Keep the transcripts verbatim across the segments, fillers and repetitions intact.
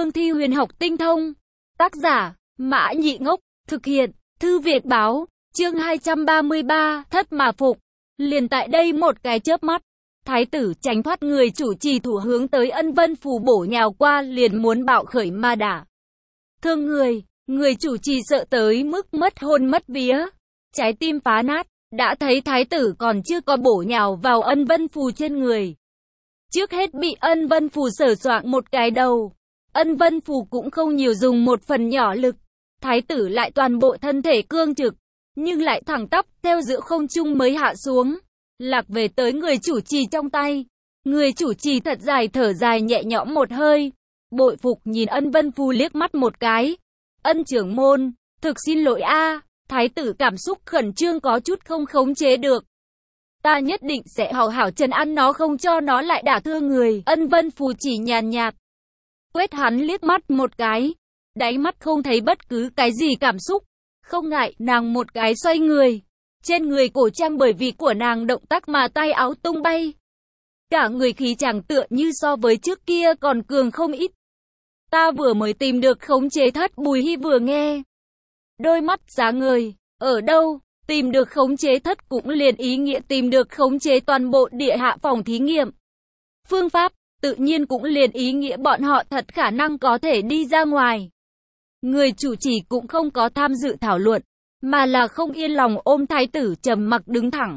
cương thi huyền học tinh thông. Tác giả, Mã Nhị Ngốc, thực hiện, Thư Việt Báo, chương hai trăm ba mươi ba, thất mà phục. Liền tại đây một cái chớp mắt, thái tử tránh thoát người chủ trì thủ hướng tới Ân Vân Phù bổ nhào qua liền muốn bạo khởi ma đả. Thương người, người chủ trì sợ tới mức mất hồn mất vía, trái tim phá nát, đã thấy thái tử còn chưa có bổ nhào vào Ân Vân Phù trên người. Trước hết bị Ân Vân Phù sờ soạng một cái đầu. Ân Vân Phù cũng không nhiều dùng một phần nhỏ lực. Thái tử lại toàn bộ thân thể cương trực, nhưng lại thẳng tắp theo giữa không trung mới hạ xuống, lạc về tới người chủ trì trong tay. Người chủ trì thật dài thở dài nhẹ nhõm một hơi, bội phục nhìn Ân Vân Phù liếc mắt một cái. Ân trưởng môn, thực xin lỗi a. Thái tử cảm xúc khẩn trương có chút không khống chế được. Ta nhất định sẽ hảo hảo trấn an nó không cho nó lại đả thương người. Ân Vân Phù chỉ nhàn nhạt quét hắn liếc mắt một cái, đáy mắt không thấy bất cứ cái gì cảm xúc. Không ngại, nàng một cái xoay người, trên người cổ trang bởi vì của nàng động tác mà tay áo tung bay. Cả người khí chàng tựa như so với trước kia còn cường không ít. Ta vừa mới tìm được khống chế thất. Bùi Hy vừa nghe, đôi mắt sáng ngời. Ở đâu? Tìm được khống chế thất cũng liền ý nghĩa tìm được khống chế toàn bộ địa hạ phòng thí nghiệm. Phương pháp, tự nhiên cũng liền ý nghĩa bọn họ thật khả năng có thể đi ra ngoài. Người chủ trì cũng không có tham dự thảo luận, mà là không yên lòng ôm thái tử trầm mặc đứng thẳng.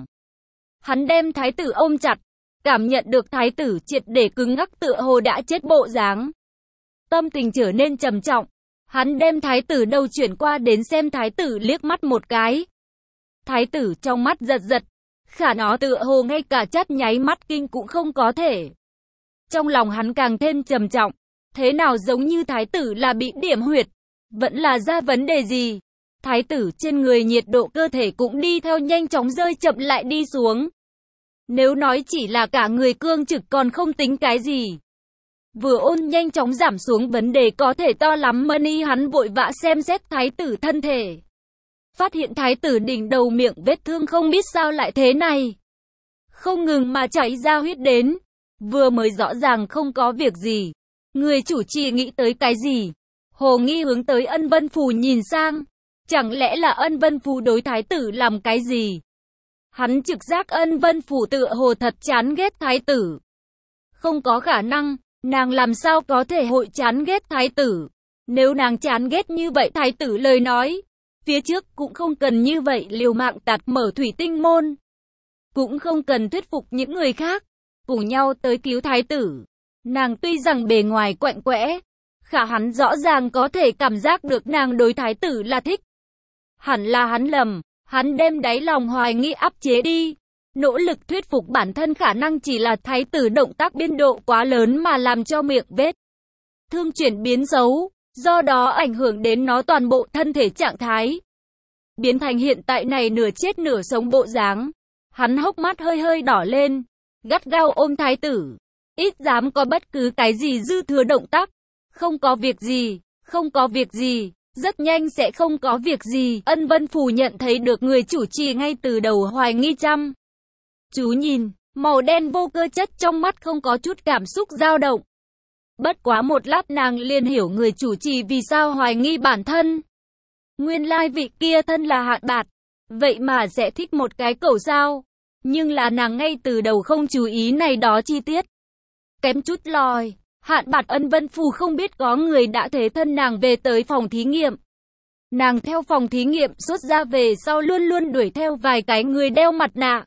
Hắn đem thái tử ôm chặt, cảm nhận được thái tử triệt để cứng ngắc tựa hồ đã chết bộ dáng. Tâm tình trở nên trầm trọng, hắn đem thái tử đầu chuyển qua đến xem thái tử liếc mắt một cái. Thái tử trong mắt giật giật, khả nó tựa hồ ngay cả chắt nháy mắt kinh cũng không có thể. Trong lòng hắn càng thêm trầm trọng, thế nào giống như thái tử là bị điểm huyệt, vẫn là ra vấn đề gì. Thái tử trên người nhiệt độ cơ thể cũng đi theo nhanh chóng rơi chậm lại đi xuống. Nếu nói chỉ là cả người cương trực còn không tính cái gì. Vừa ôn nhanh chóng giảm xuống vấn đề có thể to lắm Mani hắn vội vã xem xét thái tử thân thể. Phát hiện thái tử đỉnh đầu miệng vết thương không biết sao lại thế này. Không ngừng mà chảy ra huyết đến. Vừa mới rõ ràng không có việc gì. Người chủ trì nghĩ tới cái gì? Hồ nghi hướng tới Ân Vân Phù nhìn sang. Chẳng lẽ là Ân Vân Phù đối thái tử làm cái gì? Hắn trực giác Ân Vân Phù tựa hồ thật chán ghét thái tử. Không có khả năng, nàng làm sao có thể hội chán ghét thái tử? Nếu nàng chán ghét như vậy thái tử lời nói, phía trước cũng không cần như vậy liều mạng tạt mở thủy tinh môn. Cũng không cần thuyết phục những người khác, cùng nhau tới cứu thái tử. Nàng tuy rằng bề ngoài quạnh quẽ, khả hắn rõ ràng có thể cảm giác được nàng đối thái tử là thích. Hẳn là hắn lầm, hắn đem đáy lòng hoài nghi áp chế đi. Nỗ lực thuyết phục bản thân khả năng chỉ là thái tử động tác biên độ quá lớn mà làm cho miệng vết thương chuyển biến xấu, do đó ảnh hưởng đến nó toàn bộ thân thể trạng thái. Biến thành hiện tại này nửa chết nửa sống bộ dáng. Hắn hốc mắt hơi hơi đỏ lên, gắt gao ôm thái tử. Ít dám có bất cứ cái gì dư thừa động tác. Không có việc gì, không có việc gì, rất nhanh sẽ không có việc gì. Ân Vân Phù nhận thấy được người chủ trì ngay từ đầu hoài nghi chăm chú nhìn, màu đen vô cơ chất trong mắt không có chút cảm xúc dao động. Bất quá một lát nàng liền hiểu người chủ trì vì sao hoài nghi bản thân. Nguyên lai vị kia thân là Hạn Bạt, vậy mà sẽ thích một cái cẩu sao. Nhưng là nàng ngay từ đầu không chú ý này đó chi tiết. Kém chút lòi. Hạn Bạt Ân Vân Phù không biết có người đã thế thân nàng về tới phòng thí nghiệm. Nàng theo phòng thí nghiệm xuất ra về sau luôn luôn đuổi theo vài cái người đeo mặt nạ.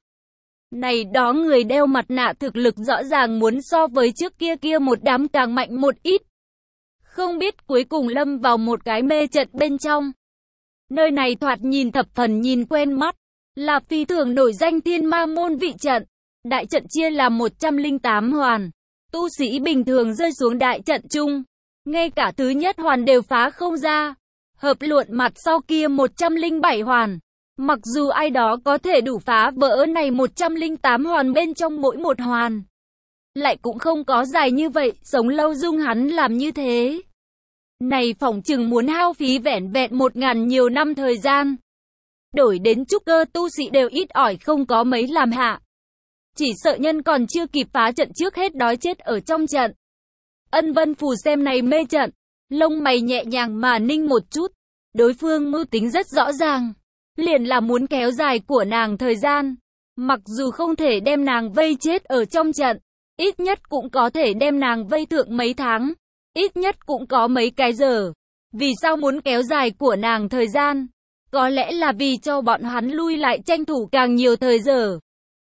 Này đó người đeo mặt nạ thực lực rõ ràng muốn so với trước kia kia một đám càng mạnh một ít. Không biết cuối cùng lâm vào một cái mê trận bên trong. Nơi này thoạt nhìn thập phần nhìn quen mắt. Là phi thường nổi danh Thiên Ma Môn vị trận. Đại trận chia làm một trăm lẻ tám hoàn. Tu sĩ bình thường rơi xuống đại trận chung, ngay cả thứ nhất hoàn đều phá không ra. Hợp luận mặt sau kia một trăm lẻ bảy hoàn. Mặc dù ai đó có thể đủ phá vỡ này một trăm lẻ tám hoàn bên trong mỗi một hoàn, lại cũng không có dài như vậy, sống lâu dung hắn làm như thế. Này phỏng chừng muốn hao phí vẻn vẹn một ngàn nhiều năm thời gian. Đổi đến trúc cơ tu sĩ đều ít ỏi không có mấy làm hạ. Chỉ sợ nhân còn chưa kịp phá trận trước hết đói chết ở trong trận. Ân Vân Phù xem này mê trận, lông mày nhẹ nhàng mà ninh một chút. Đối phương mưu tính rất rõ ràng, liền là muốn kéo dài của nàng thời gian. Mặc dù không thể đem nàng vây chết ở trong trận, ít nhất cũng có thể đem nàng vây thượng mấy tháng, ít nhất cũng có mấy cái giờ. Vì sao muốn kéo dài của nàng thời gian? Có lẽ là vì cho bọn hắn lui lại tranh thủ càng nhiều thời giờ.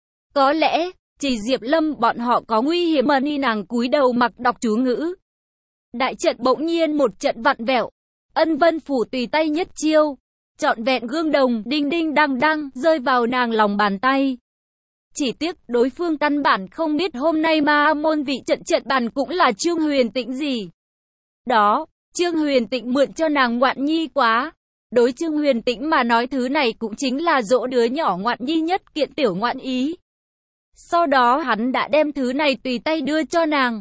Có lẽ, chỉ Diệp Lâm bọn họ có nguy hiểm mà ni nàng cúi đầu mặc đọc chú ngữ. Đại trận bỗng nhiên một trận vặn vẹo. Ân Vân Phủ tùy tay nhất chiêu. Trọn vẹn gương đồng đinh đinh đăng đăng rơi vào nàng lòng bàn tay. Chỉ tiếc đối phương căn bản không biết hôm nay ma môn vị trận trận bàn cũng là Trương Huyền Tĩnh gì. Đó, Trương Huyền Tĩnh mượn cho nàng ngoạn nhi quá. Đối Trương Huyền Tĩnh mà nói thứ này cũng chính là dỗ đứa nhỏ ngoạn nhi nhất kiện tiểu ngoạn ý. Sau đó hắn đã đem thứ này tùy tay đưa cho nàng.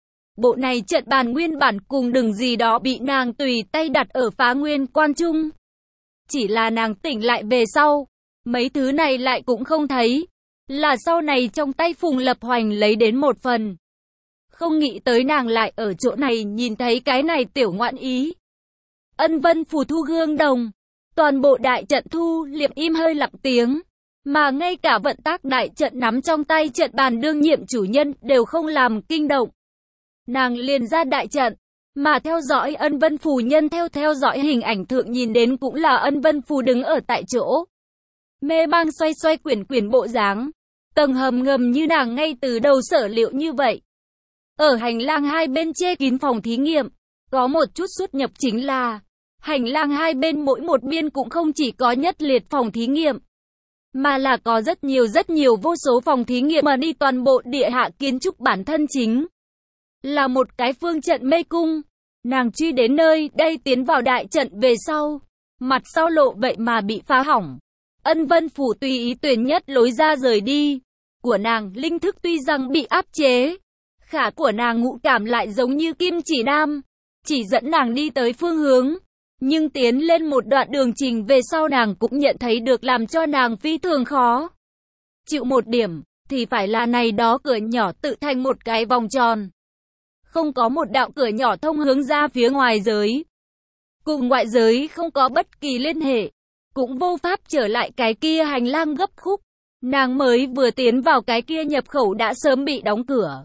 Bộ này trận bàn nguyên bản cùng đừng gì đó bị nàng tùy tay đặt ở Phá Nguyên Quan Trung. Chỉ là nàng tỉnh lại về sau, mấy thứ này lại cũng không thấy. Là sau này trong tay Phùng Lập Hoành lấy đến một phần. Không nghĩ tới nàng lại ở chỗ này nhìn thấy cái này tiểu ngoạn ý. Ân Vân Phủ thu gương đồng, toàn bộ đại trận thu liệm im hơi lặng tiếng. Mà ngay cả vận tác đại trận nắm trong tay trận bàn đương nhiệm chủ nhân đều không làm kinh động. Nàng liền ra đại trận, mà theo dõi Ân Vân Phủ nhân theo theo dõi hình ảnh thượng nhìn đến cũng là Ân Vân Phủ đứng ở tại chỗ. Mê mang xoay xoay quyển quyển bộ dáng, tầng hầm ngầm như nàng ngay từ đầu sở liệu như vậy. Ở hành lang hai bên che kín phòng thí nghiệm, có một chút xuất nhập chính là, hành lang hai bên mỗi một biên cũng không chỉ có nhất liệt phòng thí nghiệm, mà là có rất nhiều rất nhiều vô số phòng thí nghiệm mà đi toàn bộ địa hạ kiến trúc bản thân chính. Là một cái phương trận mê cung, nàng truy đến nơi đây tiến vào đại trận về sau, mặt sau lộ vậy mà bị phá hỏng. Ân Vân Phủ tùy ý tuyển nhất lối ra rời đi, của nàng linh thức tuy rằng bị áp chế, khả của nàng ngũ cảm lại giống như kim chỉ nam, chỉ dẫn nàng đi tới phương hướng. Nhưng tiến lên một đoạn đường trình về sau nàng cũng nhận thấy được làm cho nàng phi thường khó chịu một điểm, thì phải là này đó cửa nhỏ tự thành một cái vòng tròn. Không có một đạo cửa nhỏ thông hướng ra phía ngoài giới. Cùng ngoại giới không có bất kỳ liên hệ. Cũng vô pháp trở lại cái kia hành lang gấp khúc. Nàng mới vừa tiến vào cái kia nhập khẩu đã sớm bị đóng cửa.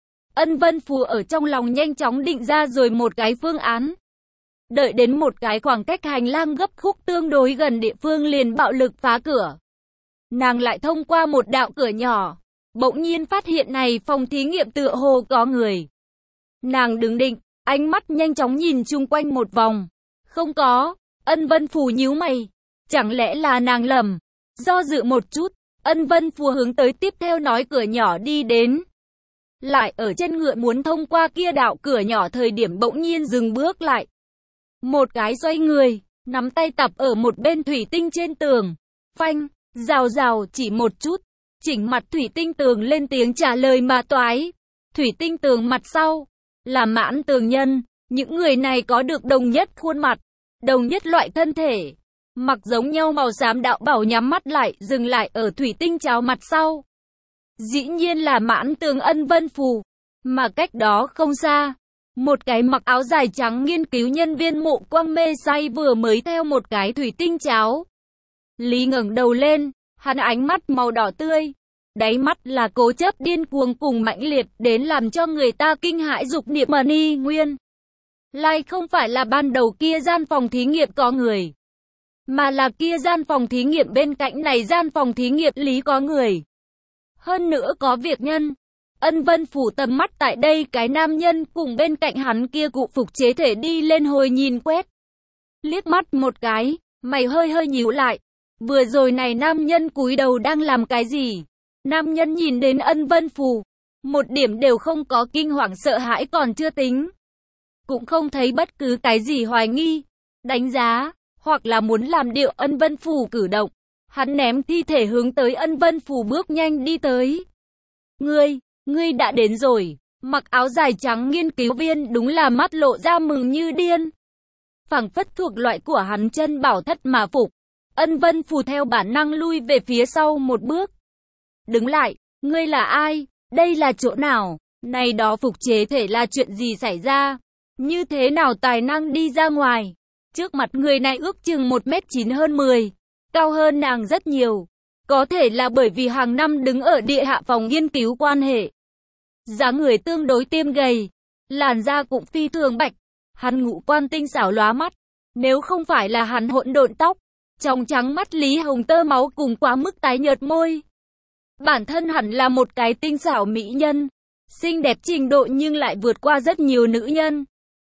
Ân Vân Phủ ở trong lòng nhanh chóng định ra rồi một cái phương án. Đợi đến một cái khoảng cách hành lang gấp khúc tương đối gần địa phương liền bạo lực phá cửa. Nàng lại thông qua một đạo cửa nhỏ, bỗng nhiên phát hiện này phòng thí nghiệm tựa hồ có người. Nàng đứng định, ánh mắt nhanh chóng nhìn chung quanh một vòng. Không có, Ân Vân Phủ nhíu mày. Chẳng lẽ là nàng lầm? Do dự một chút, Ân Vân Phủ hướng tới tiếp theo nói cửa nhỏ đi đến. Lại ở chân ngựa muốn thông qua kia đạo cửa nhỏ thời điểm bỗng nhiên dừng bước lại. Một cái xoay người, nắm tay tập ở một bên thủy tinh trên tường. Phanh, rào rào chỉ một chút, chỉnh mặt thủy tinh tường lên tiếng trả lời mà toái. Thủy tinh tường mặt sau, là Mãn Tường Nhân, những người này có được đồng nhất khuôn mặt, đồng nhất loại thân thể. Mặc giống nhau màu xám đạo bảo nhắm mắt lại, dừng lại ở thủy tinh cháo mặt sau. Dĩ nhiên là Mãn Tường Ân Vân Phủ, mà cách đó không xa. Một cái mặc áo dài trắng nghiên cứu nhân viên Mộ Quang mê say vừa mới theo một cái thủy tinh cháo. Lý ngẩng đầu lên, hắn ánh mắt màu đỏ tươi. Đáy mắt là cố chấp điên cuồng cùng mãnh liệt đến làm cho người ta kinh hãi dục niệm mà ni nguyên. Lại không phải là ban đầu kia gian phòng thí nghiệm có người, mà là kia gian phòng thí nghiệm bên cạnh này gian phòng thí nghiệm lý có người. Hơn nữa có việc nhân. Ân Vân Phủ tầm mắt tại đây cái nam nhân cùng bên cạnh hắn kia cụ phục chế thể đi lên hồi nhìn quét. Liếc mắt một cái, mày hơi hơi nhíu lại. Vừa rồi này nam nhân cúi đầu đang làm cái gì? Nam nhân nhìn đến Ân Vân Phủ, một điểm đều không có kinh hoàng sợ hãi còn chưa tính. Cũng không thấy bất cứ cái gì hoài nghi, đánh giá, hoặc là muốn làm điệu Ân Vân Phủ cử động. Hắn ném thi thể hướng tới Ân Vân Phủ bước nhanh đi tới. Ngươi, ngươi đã đến rồi. Mặc áo dài trắng nghiên cứu viên đúng là mắt lộ ra mừng như điên. Phảng phất thuộc loại của hắn chân bảo thất mà phục. Ân Vân Phủ theo bản năng lui về phía sau một bước. Đứng lại, ngươi là ai? Đây là chỗ nào? Này đó phục chế thể là chuyện gì xảy ra? Như thế nào tài năng đi ra ngoài? Trước mặt người này ước chừng một mét chín hơn mười, cao hơn nàng rất nhiều. Có thể là bởi vì hàng năm đứng ở địa hạ phòng nghiên cứu quan hệ. Dáng người tương đối tiêm gầy, làn da cũng phi thường bạch, hắn ngũ quan tinh xảo lóa mắt. Nếu không phải là hắn hỗn độn tóc, trong trắng mắt Lý Hồng tơ máu cùng quá mức tái nhợt môi. Bản thân hẳn là một cái tinh xảo mỹ nhân, xinh đẹp trình độ nhưng lại vượt qua rất nhiều nữ nhân.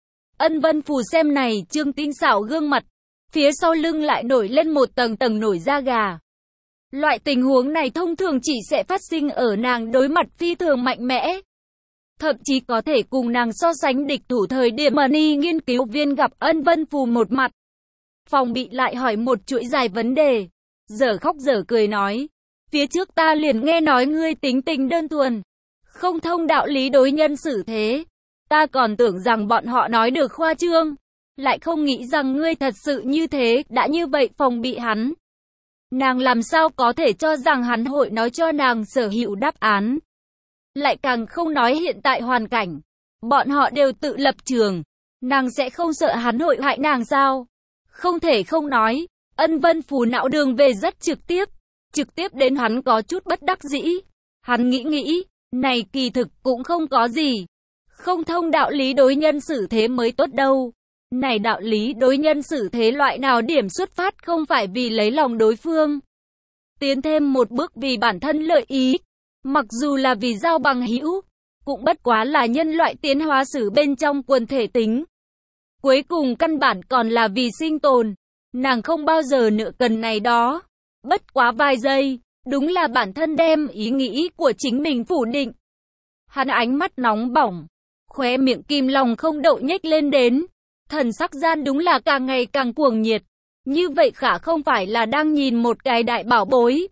Ân Vân Phù xem này trương tinh xảo gương mặt, phía sau lưng lại nổi lên một tầng tầng nổi da gà. Loại tình huống này thông thường chỉ sẽ phát sinh ở nàng đối mặt phi thường mạnh mẽ. Thậm chí có thể cùng nàng so sánh địch thủ thời điểm Money nghiên cứu viên gặp Ân Vân Phù một mặt. Phòng bị lại hỏi một chuỗi dài vấn đề. Dở khóc dở cười nói. Phía trước ta liền nghe nói ngươi tính tình đơn thuần, không thông đạo lý đối nhân xử thế. Ta còn tưởng rằng bọn họ nói được khoa trương. Lại không nghĩ rằng ngươi thật sự như thế, đã như vậy phòng bị hắn. Nàng làm sao có thể cho rằng hắn hội nói cho nàng sở hữu đáp án. Lại càng không nói hiện tại hoàn cảnh. Bọn họ đều tự lập trường. Nàng sẽ không sợ hắn hội hại nàng sao? Không thể không nói. Ân Vân Phù não đường về rất trực tiếp. Trực tiếp đến hắn có chút bất đắc dĩ. Hắn nghĩ nghĩ. Này kỳ thực cũng không có gì. Không thông đạo lý đối nhân xử thế mới tốt đâu. Này đạo lý đối nhân xử thế loại nào điểm xuất phát không phải vì lấy lòng đối phương. Tiến thêm một bước vì bản thân lợi ý. Mặc dù là vì giao bằng hữu, cũng bất quá là nhân loại tiến hóa sử bên trong quần thể tính. Cuối cùng căn bản còn là vì sinh tồn. Nàng không bao giờ nữa cần này đó. Bất quá vài giây, đúng là bản thân đem ý nghĩ của chính mình phủ định. Hắn ánh mắt nóng bỏng, khóe miệng kim lòng không đậu nhếch lên đến. Thần sắc gian đúng là càng ngày càng cuồng nhiệt. Như vậy khả không phải là đang nhìn một cái đại bảo bối.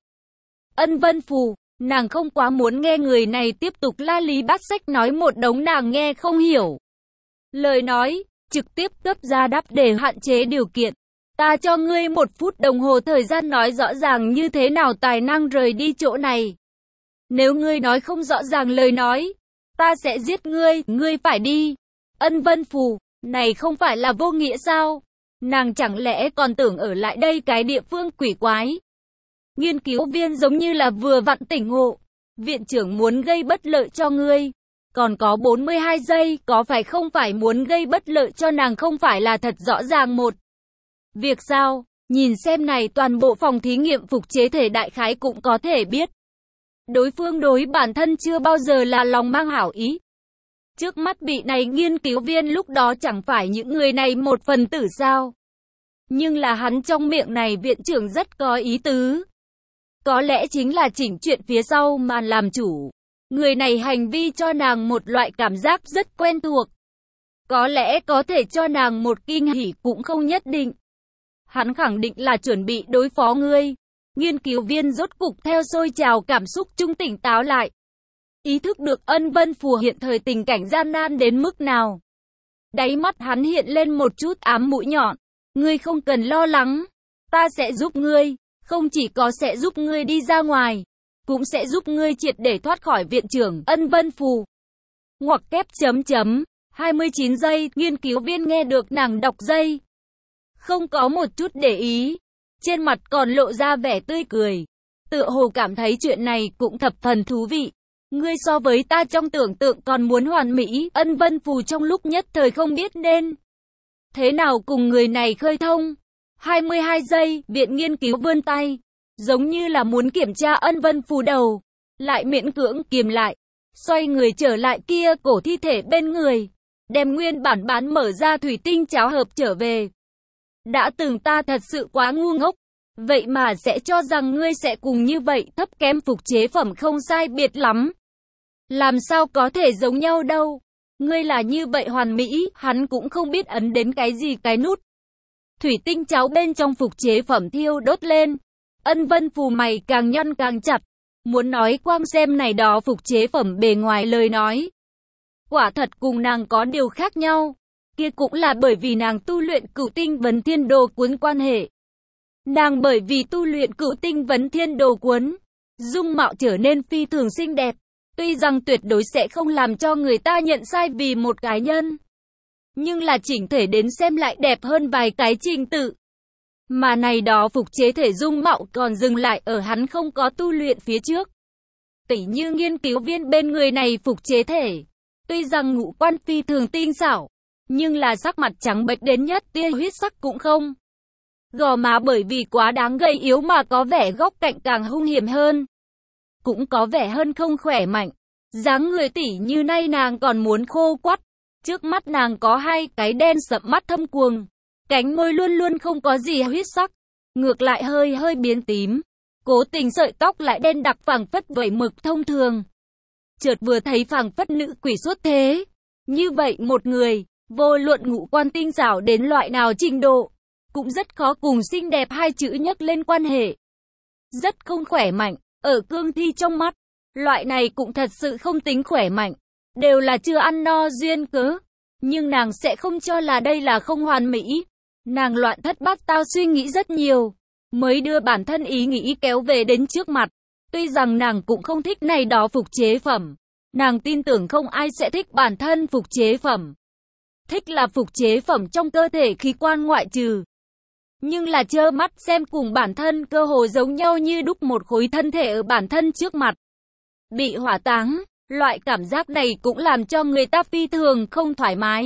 Ân Vân Phù, nàng không quá muốn nghe người này tiếp tục la lý bát sách nói một đống nàng nghe không hiểu. Lời nói, trực tiếp cấp ra đáp để hạn chế điều kiện. Ta cho ngươi một phút đồng hồ thời gian nói rõ ràng như thế nào tài năng rời đi chỗ này. Nếu ngươi nói không rõ ràng lời nói, ta sẽ giết ngươi, ngươi phải đi. Ân Vân Phù, này không phải là vô nghĩa sao? Nàng chẳng lẽ còn tưởng ở lại đây cái địa phương quỷ quái? Nghiên cứu viên giống như là vừa vặn tỉnh ngộ. Viện trưởng muốn gây bất lợi cho ngươi. Còn có bốn mươi hai giây, có phải không phải muốn gây bất lợi cho nàng không phải là thật rõ ràng một việc sao? Nhìn xem này toàn bộ phòng thí nghiệm phục chế thể đại khái cũng có thể biết. Đối phương đối bản thân chưa bao giờ là lòng mang hảo ý. Trước mắt bị này nghiên cứu viên lúc đó chẳng phải những người này một phần tử sao? Nhưng là hắn trong miệng này viện trưởng rất có ý tứ. Có lẽ chính là chỉnh chuyện phía sau màn làm chủ. Người này hành vi cho nàng một loại cảm giác rất quen thuộc. Có lẽ có thể cho nàng một kinh hỉ cũng không nhất định. Hắn khẳng định là chuẩn bị đối phó ngươi. Nghiên cứu viên rốt cục theo sôi trào cảm xúc trung tỉnh táo lại. Ý thức được Ân Vân Phù hiện thời tình cảnh gian nan đến mức nào. Đáy mắt hắn hiện lên một chút ám mũi nhọn. Ngươi không cần lo lắng. Ta sẽ giúp ngươi. Không chỉ có sẽ giúp ngươi đi ra ngoài, cũng sẽ giúp ngươi triệt để thoát khỏi viện trưởng Ân Vân Phù. Ngoặc kép chấm chấm. hai mươi chín giây, nghiên cứu viên nghe được nàng đọc giây. Không có một chút để ý. Trên mặt còn lộ ra vẻ tươi cười. Tựa hồ cảm thấy chuyện này cũng thập phần thú vị. Ngươi so với ta trong tưởng tượng còn muốn hoàn mỹ. Ân Vân Phù trong lúc nhất thời không biết nên thế nào cùng người này khơi thông. hai mươi hai giây, viện nghiên cứu vươn tay. Giống như là muốn kiểm tra Ân Vân Phù đầu. Lại miễn cưỡng kiềm lại. Xoay người trở lại kia cổ thi thể bên người. Đem nguyên bản bán mở ra thủy tinh cháo hợp trở về. Đã từng ta thật sự quá ngu ngốc. Vậy mà sẽ cho rằng ngươi sẽ cùng như vậy thấp kém phục chế phẩm không sai biệt lắm. Làm sao có thể giống nhau đâu. Ngươi là như vậy hoàn mỹ, hắn cũng không biết ấn đến cái gì cái nút. Thủy tinh cháo bên trong phục chế phẩm thiêu đốt lên. Ân Vân Phù mày càng nhăn càng chặt. Muốn nói quang xem này đó phục chế phẩm bề ngoài lời nói. Quả thật cùng nàng có điều khác nhau. Kia cũng là bởi vì nàng tu luyện cửu tinh vấn thiên đồ cuốn quan hệ. Nàng bởi vì tu luyện cửu tinh vấn thiên đồ cuốn, dung mạo trở nên phi thường xinh đẹp. Tuy rằng tuyệt đối sẽ không làm cho người ta nhận sai vì một cá nhân. nhưng là chỉnh thể đến xem lại đẹp hơn vài cái trình tự. Mà này đó phục chế thể dung mạo còn dừng lại ở hắn không có tu luyện phía trước. Tỉ như nghiên cứu viên bên người này phục chế thể. Tuy rằng ngũ quan phi thường tinh xảo, nhưng là sắc mặt trắng bệch đến nhất tia huyết sắc cũng không. Gò má bởi vì quá đáng gầy yếu mà có vẻ góc cạnh càng hung hiểm hơn. Cũng có vẻ hơn không khỏe mạnh. Dáng người tỉ như nay nàng còn muốn khô quắt. Trước mắt nàng có hai cái đen sậm mắt thâm quầng. Cánh môi luôn luôn không có gì huyết sắc. Ngược lại hơi hơi biến tím. Cố tình sợi tóc lại đen đặc phảng phất vẩy mực thông thường. Chợt vừa thấy phảng phất nữ quỷ xuất thế. Như vậy một người, vô luận ngũ quan tinh xảo đến loại nào trình độ, cũng rất khó cùng xinh đẹp hai chữ nhắc lên quan hệ. Rất không khỏe mạnh, ở cương thi trong mắt, loại này cũng thật sự không tính khỏe mạnh, đều là chưa ăn no duyên cớ. Nhưng nàng sẽ không cho là đây là không hoàn mỹ. Nàng loạn thất bát tao suy nghĩ rất nhiều, mới đưa bản thân ý nghĩ kéo về đến trước mặt. Tuy rằng nàng cũng không thích này đó phục chế phẩm, nàng tin tưởng không ai sẽ thích bản thân phục chế phẩm. Thích là phục chế phẩm trong cơ thể khí quan ngoại trừ. Nhưng là trơ mắt xem cùng bản thân cơ hồ giống nhau như đúc một khối thân thể ở bản thân trước mặt. Bị hỏa táng, loại cảm giác này cũng làm cho người ta phi thường không thoải mái.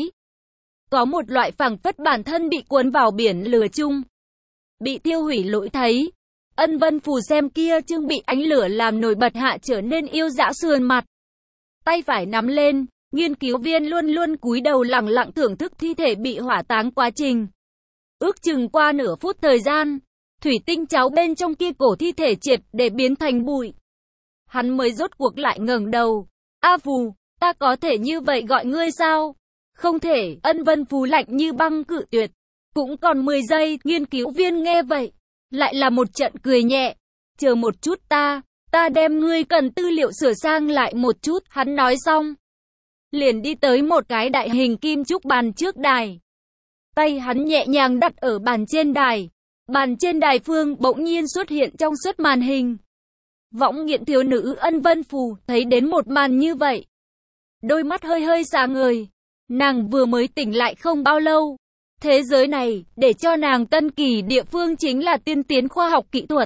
Có một loại phảng phất bản thân bị cuốn vào biển lửa chung. Bị thiêu hủy lỗi thấy. Ân Vân Phù xem kia Trương bị ánh lửa làm nổi bật hạ trở nên yêu dã sườn mặt. Tay phải nắm lên, nghiên cứu viên luôn luôn cúi đầu lặng lặng thưởng thức thi thể bị hỏa táng quá trình. Ước chừng qua nửa phút thời gian, thủy tinh cháo bên trong kia cổ thi thể triệt để biến thành bụi. Hắn mới rốt cuộc lại ngẩng đầu. A Phù, ta có thể như vậy gọi ngươi sao? Không thể, Ân Vân Phù lạnh như băng cự tuyệt. Cũng còn mười giây, nghiên cứu viên nghe vậy. Lại là một trận cười nhẹ. Chờ một chút ta, ta đem ngươi cần tư liệu sửa sang lại một chút, hắn nói xong. Liền đi tới một cái đại hình kim trúc bàn trước đài. Tay hắn nhẹ nhàng đặt ở bàn trên đài. Bàn trên đài phương bỗng nhiên xuất hiện trong suốt màn hình. Võng nghiện thiếu nữ Ân Vân Phù thấy đến một màn như vậy. Đôi mắt hơi hơi sáng ngời. Nàng vừa mới tỉnh lại không bao lâu. Thế giới này, để cho nàng tân kỳ địa phương chính là tiên tiến khoa học kỹ thuật.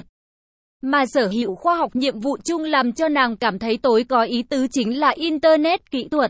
Mà sở hữu khoa học nhiệm vụ chung làm cho nàng cảm thấy tối có ý tứ chính là Internet kỹ thuật.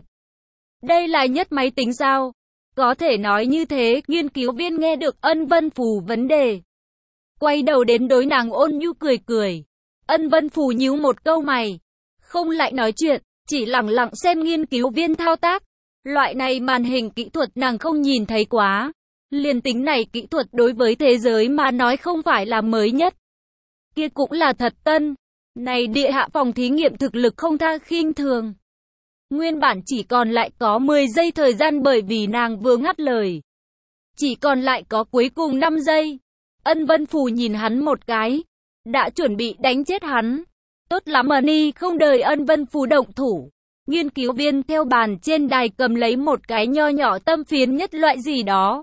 Đây là nhất máy tính sao? Có thể nói như thế, nghiên cứu viên nghe được Ân Vân Phù vấn đề. Quay đầu đến đối nàng ôn nhu cười cười. Ân Vân Phù nhíu một câu mày. Không lại nói chuyện, chỉ lặng lặng xem nghiên cứu viên thao tác. Loại này màn hình kỹ thuật nàng không nhìn thấy quá. Liên tính này kỹ thuật đối với thế giới mà nói không phải là mới nhất. Kia cũng là thật tân. Này địa hạ phòng thí nghiệm thực lực không tha khinh thường. Nguyên bản chỉ còn lại có mười giây thời gian bởi vì nàng vừa ngắt lời. Chỉ còn lại có cuối cùng năm giây. Ân Vân Phù nhìn hắn một cái. Đã chuẩn bị đánh chết hắn. Tốt lắm Ani, không đợi Ân Vân Phù động thủ. Nghiên cứu viên theo bàn trên đài cầm lấy một cái nho nhỏ tâm phiến nhất loại gì đó.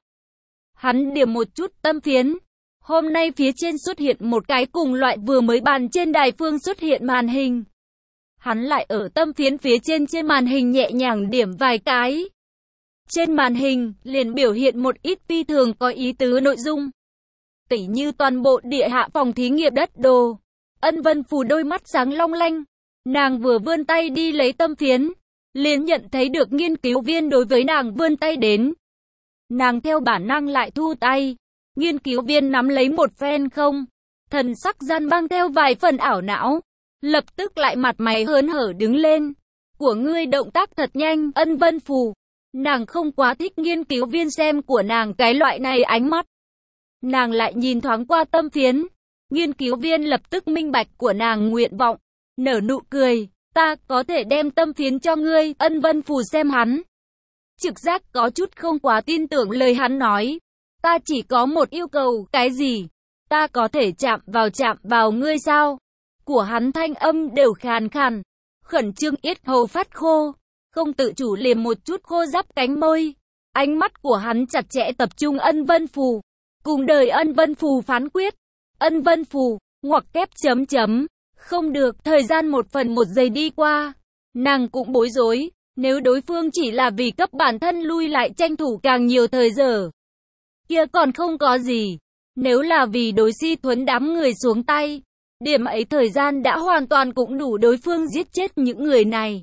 Hắn điểm một chút tâm phiến. Hôm nay phía trên xuất hiện một cái cùng loại vừa mới bàn trên đài phương xuất hiện màn hình. Hắn lại ở tâm phiến phía trên trên màn hình nhẹ nhàng điểm vài cái. Trên màn hình liền biểu hiện một ít phi thường có ý tứ nội dung. Tỉ như toàn bộ địa hạ phòng thí nghiệm đất đồ. Ân Vân Phù đôi mắt sáng long lanh. Nàng vừa vươn tay đi lấy tâm phiến. Liền nhận thấy được nghiên cứu viên đối với nàng vươn tay đến. Nàng theo bản năng lại thu tay. Nghiên cứu viên nắm lấy một phen không. Thần sắc gian mang theo vài phần ảo não. Lập tức lại mặt mày hớn hở đứng lên. Của ngươi động tác thật nhanh, Ân Vân Phù. Nàng không quá thích nghiên cứu viên xem của nàng cái loại này ánh mắt. Nàng lại nhìn thoáng qua tâm phiến. Nghiên cứu viên lập tức minh bạch của nàng nguyện vọng. Nở nụ cười. Ta có thể đem tâm phiến cho ngươi, Ân Vân Phù xem hắn. Trực giác có chút không quá tin tưởng lời hắn nói. Ta chỉ có một yêu cầu, cái gì? Ta có thể chạm vào chạm vào ngươi sao? Của hắn thanh âm đều khàn khàn. Khẩn trương yết hầu phát khô. Không tự chủ liềm một chút khô rắp cánh môi. Ánh mắt của hắn chặt chẽ tập trung Ân Vân Phù. Cùng đời Ân Vân Phù phán quyết. Ân Vân Phù, ngoặc kép chấm chấm. Không được, thời gian một phần một giây đi qua. Nàng cũng bối rối. Nếu đối phương chỉ là vì cấp bản thân lui lại tranh thủ càng nhiều thời giờ, kia còn không có gì. Nếu là vì đối Si Thuấn đám người xuống tay, điểm ấy thời gian đã hoàn toàn cũng đủ đối phương giết chết những người này.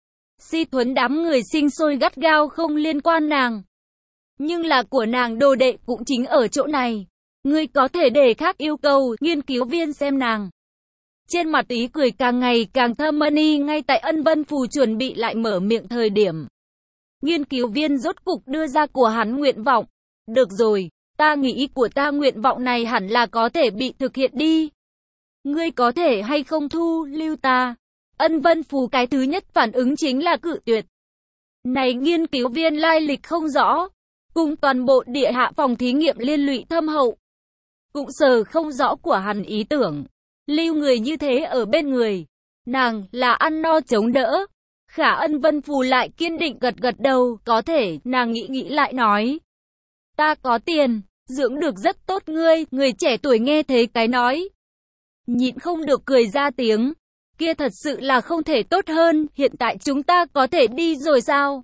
Si Thuấn đám người sinh sôi gắt gao không liên quan nàng. Nhưng là của nàng đồ đệ cũng chính ở chỗ này. Ngươi có thể để khác yêu cầu, nghiên cứu viên xem nàng. Trên mặt ý cười càng ngày càng thâm mani ngay tại Ân Vân Phù chuẩn bị lại mở miệng thời điểm. Nghiên cứu viên rốt cục đưa ra của hắn nguyện vọng. Được rồi, ta nghĩ của ta nguyện vọng này hẳn là có thể bị thực hiện đi. Ngươi có thể hay không thu lưu ta? Ân Vân Phù cái thứ nhất phản ứng chính là cự tuyệt. Này nghiên cứu viên lai lịch không rõ, cùng toàn bộ địa hạ phòng thí nghiệm liên lụy thâm hậu. Cũng sờ không rõ của hắn ý tưởng. Lưu người như thế ở bên người. Nàng là ăn no chống đỡ. Khả Ân Vân Phù lại kiên định gật gật đầu. Có thể, nàng nghĩ nghĩ lại nói. Ta có tiền, dưỡng được rất tốt ngươi. Người trẻ tuổi nghe thế cái nói. Nhịn không được cười ra tiếng. Kia thật sự là không thể tốt hơn. Hiện tại chúng ta có thể đi rồi sao?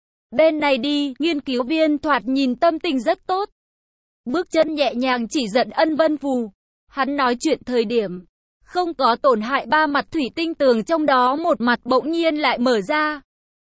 Bên này đi, nghiên cứu viên thoạt nhìn tâm tình rất tốt. Bước chân nhẹ nhàng chỉ dẫn Ân Vân Phù. Hắn nói chuyện thời điểm, không có tổn hại ba mặt thủy tinh tường trong đó một mặt bỗng nhiên lại mở ra.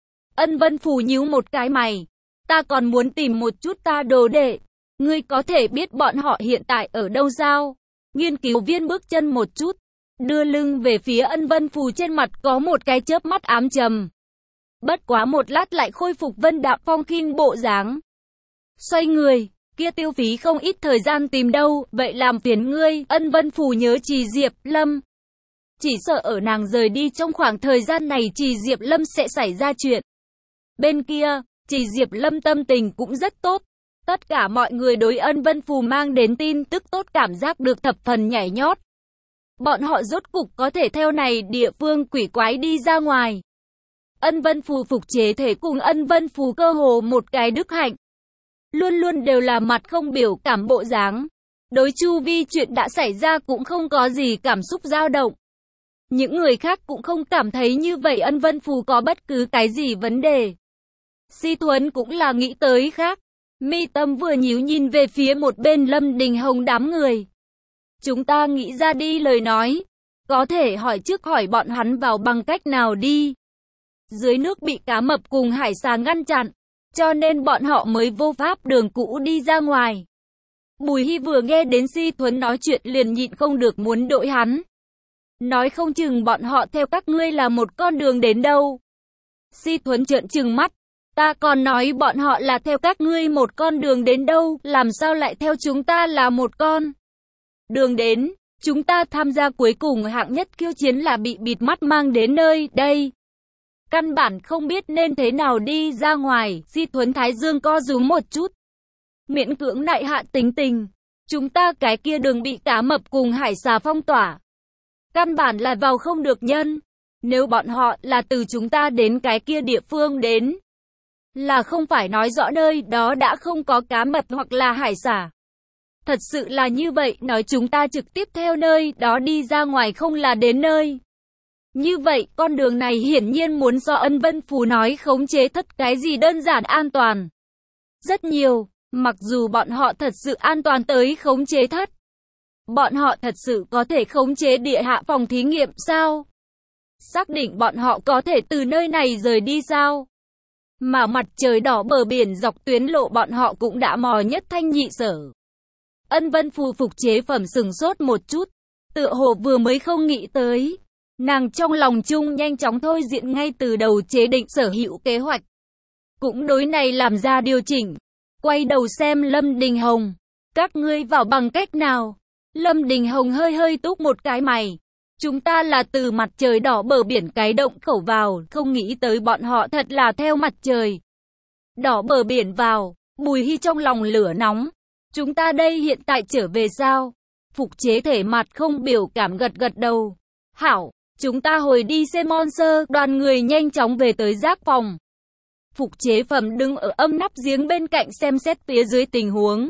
Ân Vân Phù nhíu một cái mày. Ta còn muốn tìm một chút ta đồ đệ. Ngươi có thể biết bọn họ hiện tại ở đâu sao? Nghiên cứu viên bước chân một chút, đưa lưng về phía Ân Vân Phù trên mặt có một cái chớp mắt ám trầm. Bất quá một lát lại khôi phục vân đạm phong khinh bộ dáng. Xoay người. Kia tiêu phí không ít thời gian tìm đâu, vậy làm phiền ngươi. Ân Vân Phù nhớ Trì Diệp Lâm. Chỉ sợ ở nàng rời đi trong khoảng thời gian này Trì Diệp Lâm sẽ xảy ra chuyện. Bên kia, Trì Diệp Lâm tâm tình cũng rất tốt. Tất cả mọi người đối Ân Vân Phù mang đến tin tức tốt cảm giác được thập phần nhảy nhót. Bọn họ rốt cục có thể theo này địa phương quỷ quái đi ra ngoài. Ân Vân Phù phục chế thể cùng Ân Vân Phù cơ hồ một cái đức hạnh. Luôn luôn đều là mặt không biểu cảm bộ dáng. Đối chu vi chuyện đã xảy ra cũng không có gì cảm xúc dao động. Những người khác cũng không cảm thấy như vậy Ân Vân Phù có bất cứ cái gì vấn đề. Si Thuấn cũng là nghĩ tới khác. Mi tâm vừa nhíu nhìn về phía một bên Lâm Đình Hồng đám người. Chúng ta nghĩ ra đi lời nói. Có thể hỏi trước hỏi bọn hắn vào bằng cách nào đi. Dưới nước bị cá mập cùng hải xà ngăn chặn. Cho nên bọn họ mới vô pháp đường cũ đi ra ngoài. Bùi Hy vừa nghe đến Si Thuấn nói chuyện liền nhịn không được muốn đội hắn. Nói không chừng bọn họ theo các ngươi là một con đường đến đâu. Si Thuấn trợn trừng mắt. Ta còn nói bọn họ là theo các ngươi một con đường đến đâu, làm sao lại theo chúng ta là một con đường đến. Chúng ta tham gia cuối cùng hạng nhất khiêu chiến là bị bịt mắt mang đến nơi đây. Căn bản không biết nên thế nào đi ra ngoài. Si Thuấn thái dương co rúm một chút. Miễn cưỡng đại hạ tính tình. Chúng ta cái kia đường bị cá mập cùng hải xà phong tỏa. Căn bản là vào không được nhân. Nếu bọn họ là từ chúng ta đến cái kia địa phương đến. Là không phải nói rõ nơi đó đã không có cá mập hoặc là hải xà. Thật sự là như vậy, nói chúng ta trực tiếp theo nơi đó đi ra ngoài không là đến nơi. Như vậy, con đường này hiển nhiên muốn do Ân Vân Phù nói khống chế thất cái gì đơn giản an toàn. Rất nhiều, mặc dù bọn họ thật sự an toàn tới khống chế thất. Bọn họ thật sự có thể khống chế địa hạ phòng thí nghiệm sao? Xác định bọn họ có thể từ nơi này rời đi sao? Mà mặt trời đỏ bờ biển dọc tuyến lộ bọn họ cũng đã mò nhất thanh nhị sở. Ân Vân Phù phục chế phẩm sừng sốt một chút, tựa hồ vừa mới không nghĩ tới. Nàng trong lòng chung nhanh chóng thôi diện ngay từ đầu chế định sở hữu kế hoạch. Cũng đối này làm ra điều chỉnh. Quay đầu xem Lâm Đình Hồng. Các ngươi vào bằng cách nào? Lâm Đình Hồng hơi hơi túc một cái mày. Chúng ta là từ mặt trời đỏ bờ biển cái động khẩu vào, không nghĩ tới bọn họ thật là theo mặt trời đỏ bờ biển vào. Bùi Hy trong lòng lửa nóng. Chúng ta đây hiện tại trở về sao? Phục chế thể mặt không biểu cảm gật gật đầu. Hảo, chúng ta hồi đi xem monster. Đoàn người nhanh chóng về tới giác phòng. Phục chế phẩm đứng ở âm nắp giếng bên cạnh xem xét phía dưới tình huống.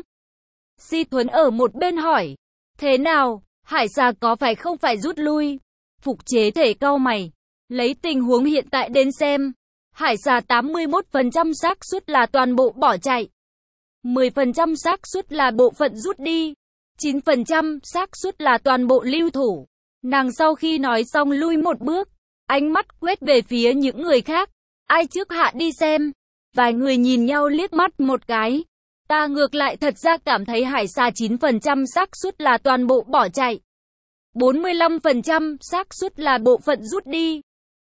Si Thuấn ở một bên hỏi. Thế nào? Hải xà có phải không phải rút lui? Phục chế thể cau mày. Lấy tình huống hiện tại đến xem. Hải xà tám mươi mốt phần trăm xác suất là toàn bộ bỏ chạy. mười phần trăm xác suất là bộ phận rút đi. chín phần trăm xác suất là toàn bộ lưu thủ. Nàng sau khi nói xong lui một bước, ánh mắt quét về phía những người khác. Ai trước hạ đi xem. Vài người nhìn nhau liếc mắt một cái. Ta ngược lại thật ra cảm thấy hải xà chín phần trăm xác suất là toàn bộ bỏ chạy. bốn mươi lăm phần trăm xác suất là bộ phận rút đi.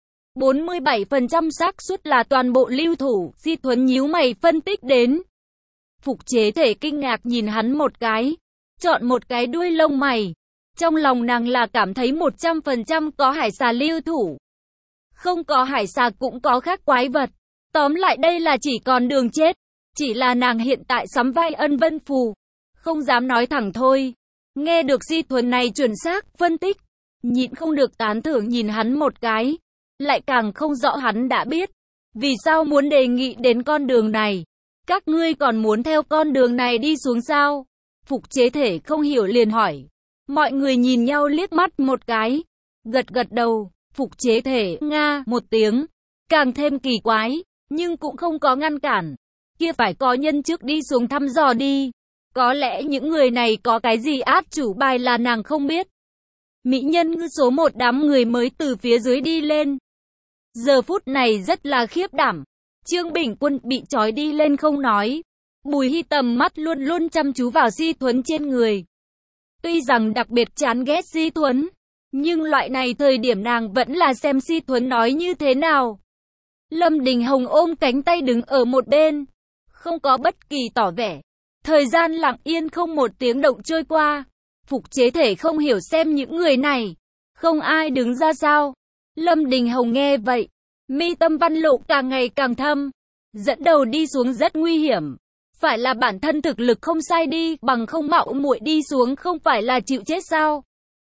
bốn mươi bảy phần trăm xác suất là toàn bộ lưu thủ. Di Thuấn nhíu mày phân tích đến. Phục Chế Thể kinh ngạc nhìn hắn một cái, chọn một cái đuôi lông mày. Trong lòng nàng là cảm thấy một trăm phần trăm có hải xà lưu thủ. Không có hải xà cũng có khác quái vật. Tóm lại đây là chỉ còn đường chết. Chỉ là nàng hiện tại sắm vai Ân Vân Phù, không dám nói thẳng thôi. Nghe được Di Thuần này chuẩn xác phân tích, nhịn không được tán thưởng nhìn hắn một cái. Lại càng không rõ hắn đã biết vì sao muốn đề nghị đến con đường này. Các ngươi còn muốn theo con đường này đi xuống sao? Phục Chế Thể không hiểu liền hỏi. Mọi người nhìn nhau liếc mắt một cái, gật gật đầu. Phục Chế Thể nga một tiếng, càng thêm kỳ quái, nhưng cũng không có ngăn cản. Kia phải có nhân trước đi xuống thăm dò đi. Có lẽ những người này có cái gì át chủ bài là nàng không biết. Mỹ nhân ngư số một đám người mới từ phía dưới đi lên. Giờ phút này rất là khiếp đảm. Trương Bình Quân bị trói đi lên không nói. Bùi Hy tầm mắt luôn luôn chăm chú vào Di Thuấn trên người. Tuy rằng đặc biệt chán ghét Di Thuấn, nhưng loại này thời điểm nàng vẫn là xem Di Thuấn nói như thế nào. Lâm Đình Hồng ôm cánh tay đứng ở một bên, không có bất kỳ tỏ vẻ. Thời gian lặng yên không một tiếng động trôi qua. Phục Chế Thể không hiểu xem những người này, không ai đứng ra sao. Lâm Đình Hồng nghe vậy, mi tâm văn lộ càng ngày càng thâm. Dẫn đầu đi xuống rất nguy hiểm. Phải là bản thân thực lực không sai đi, bằng không mạo muội đi xuống không phải là chịu chết sao?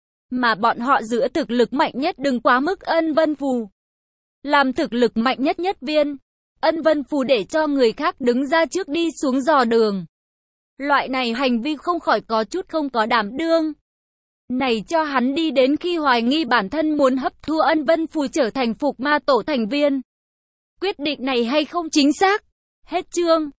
Mà bọn họ giữa thực lực mạnh nhất đừng quá mức Ân Vân Phù. Làm thực lực mạnh nhất nhất viên, Ân Vân Phù để cho người khác đứng ra trước đi xuống dò đường. Loại này hành vi không khỏi có chút không có đảm đương. Này cho hắn đi đến khi hoài nghi bản thân muốn hấp thu Ân Vân Phù trở thành Phục Ma Tổ thành viên. Quyết định này hay không chính xác? Hết chương.